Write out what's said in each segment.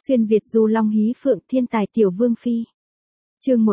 Xuyên Việt du long hí phượng thiên tài tiểu vương phi. Chương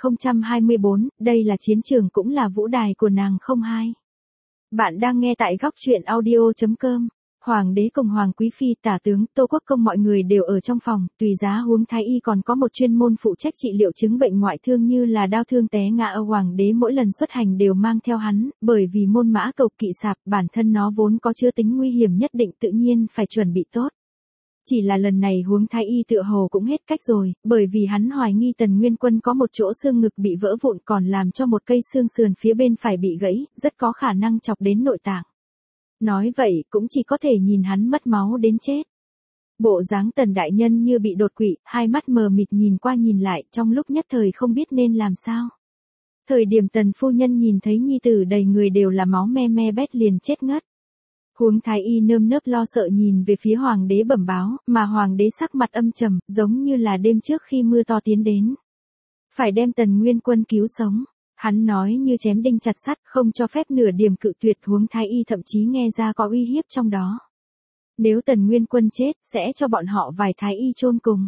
1024, đây là chiến trường cũng là vũ đài của nàng không hai. Bạn đang nghe tại góc truyện audio.com. Hoàng đế cùng hoàng quý phi, tả tướng, Tô Quốc công mọi người đều ở trong phòng, tùy giá huống thái y còn có một chuyên môn phụ trách trị liệu chứng bệnh ngoại thương như là đau thương té ngã. Ở hoàng đế mỗi lần xuất hành đều mang theo hắn, bởi vì môn mã cầu kỵ sạp bản thân nó vốn có chứa tính nguy hiểm nhất định, tự nhiên phải chuẩn bị tốt. Chỉ là lần này huống thái y tựa hồ cũng hết cách rồi, bởi vì hắn hoài nghi Tần Nguyên Quân có một chỗ xương ngực bị vỡ vụn, còn làm cho một cây xương sườn phía bên phải bị gãy, rất có khả năng chọc đến nội tạng. Nói vậy cũng chỉ có thể nhìn hắn mất máu đến chết. Bộ dáng Tần đại nhân như bị đột quỵ, hai mắt mờ mịt nhìn qua nhìn lại, trong lúc nhất thời không biết nên làm sao. Thời điểm Tần phu nhân nhìn thấy nhi tử đầy người đều là máu me me bét liền chết ngất. Huống thái y nơm nớp lo sợ nhìn về phía hoàng đế bẩm báo, mà hoàng đế sắc mặt âm trầm, giống như là đêm trước khi mưa to tiến đến. Phải đem Tần Nguyên Quân cứu sống. Hắn nói như chém đinh chặt sắt, không cho phép nửa điểm cự tuyệt. Huống thái y thậm chí nghe ra có uy hiếp trong đó. Nếu Tần Nguyên Quân chết, sẽ cho bọn họ vài thái y chôn cùng.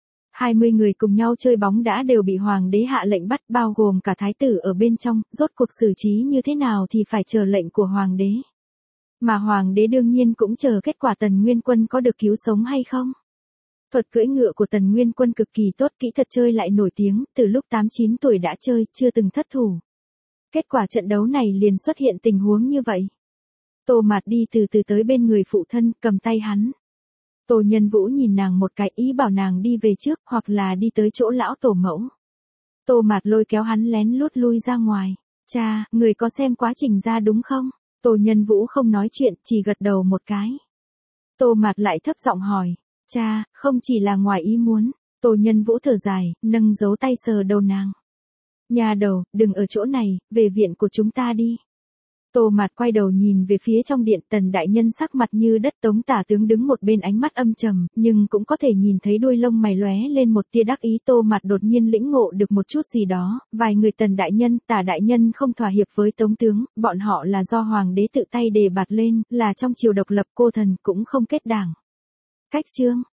20 người cùng nhau chơi bóng đã đều bị hoàng đế hạ lệnh bắt, bao gồm cả thái tử ở bên trong, rốt cuộc xử trí như thế nào thì phải chờ lệnh của hoàng đế. Mà hoàng đế đương nhiên cũng chờ kết quả Tần Nguyên Quân có được cứu sống hay không. Thuật cưỡi ngựa của Tần Nguyên Quân cực kỳ tốt, kỹ thuật chơi lại nổi tiếng, từ lúc 8-9 tuổi đã chơi, chưa từng thất thủ. Kết quả trận đấu này liền xuất hiện tình huống như vậy. Tô Mạt đi từ từ tới bên người phụ thân, cầm tay hắn. Tô Nhân Vũ nhìn nàng một cái, ý bảo nàng đi về trước, hoặc là đi tới chỗ lão tổ mẫu. Tô Mạt lôi kéo hắn lén lút lui ra ngoài. Cha, người có xem quá trình ra đúng không? Tô Nhân Vũ không nói chuyện, chỉ gật đầu một cái. Tô Mạt lại thấp giọng hỏi. Cha, không chỉ là ngoài ý muốn. Tô Nhân Vũ thở dài, nâng dấu tay sờ đầu nàng. Nhà đầu, đừng ở chỗ này, về viện của chúng ta đi. Tô Mạt quay đầu nhìn về phía trong điện, Tần đại nhân sắc mặt như đất, Tống tả tướng đứng một bên ánh mắt âm trầm, nhưng cũng có thể nhìn thấy đuôi lông mày lóe lên một tia đắc ý. Tô Mạt đột nhiên lĩnh ngộ được một chút gì đó, vài người Tần đại nhân, Tả đại nhân không thỏa hiệp với Tống tướng, bọn họ là do hoàng đế tự tay đề bạt lên, là trong triều độc lập, cô thần cũng không kết đảng. Cách chương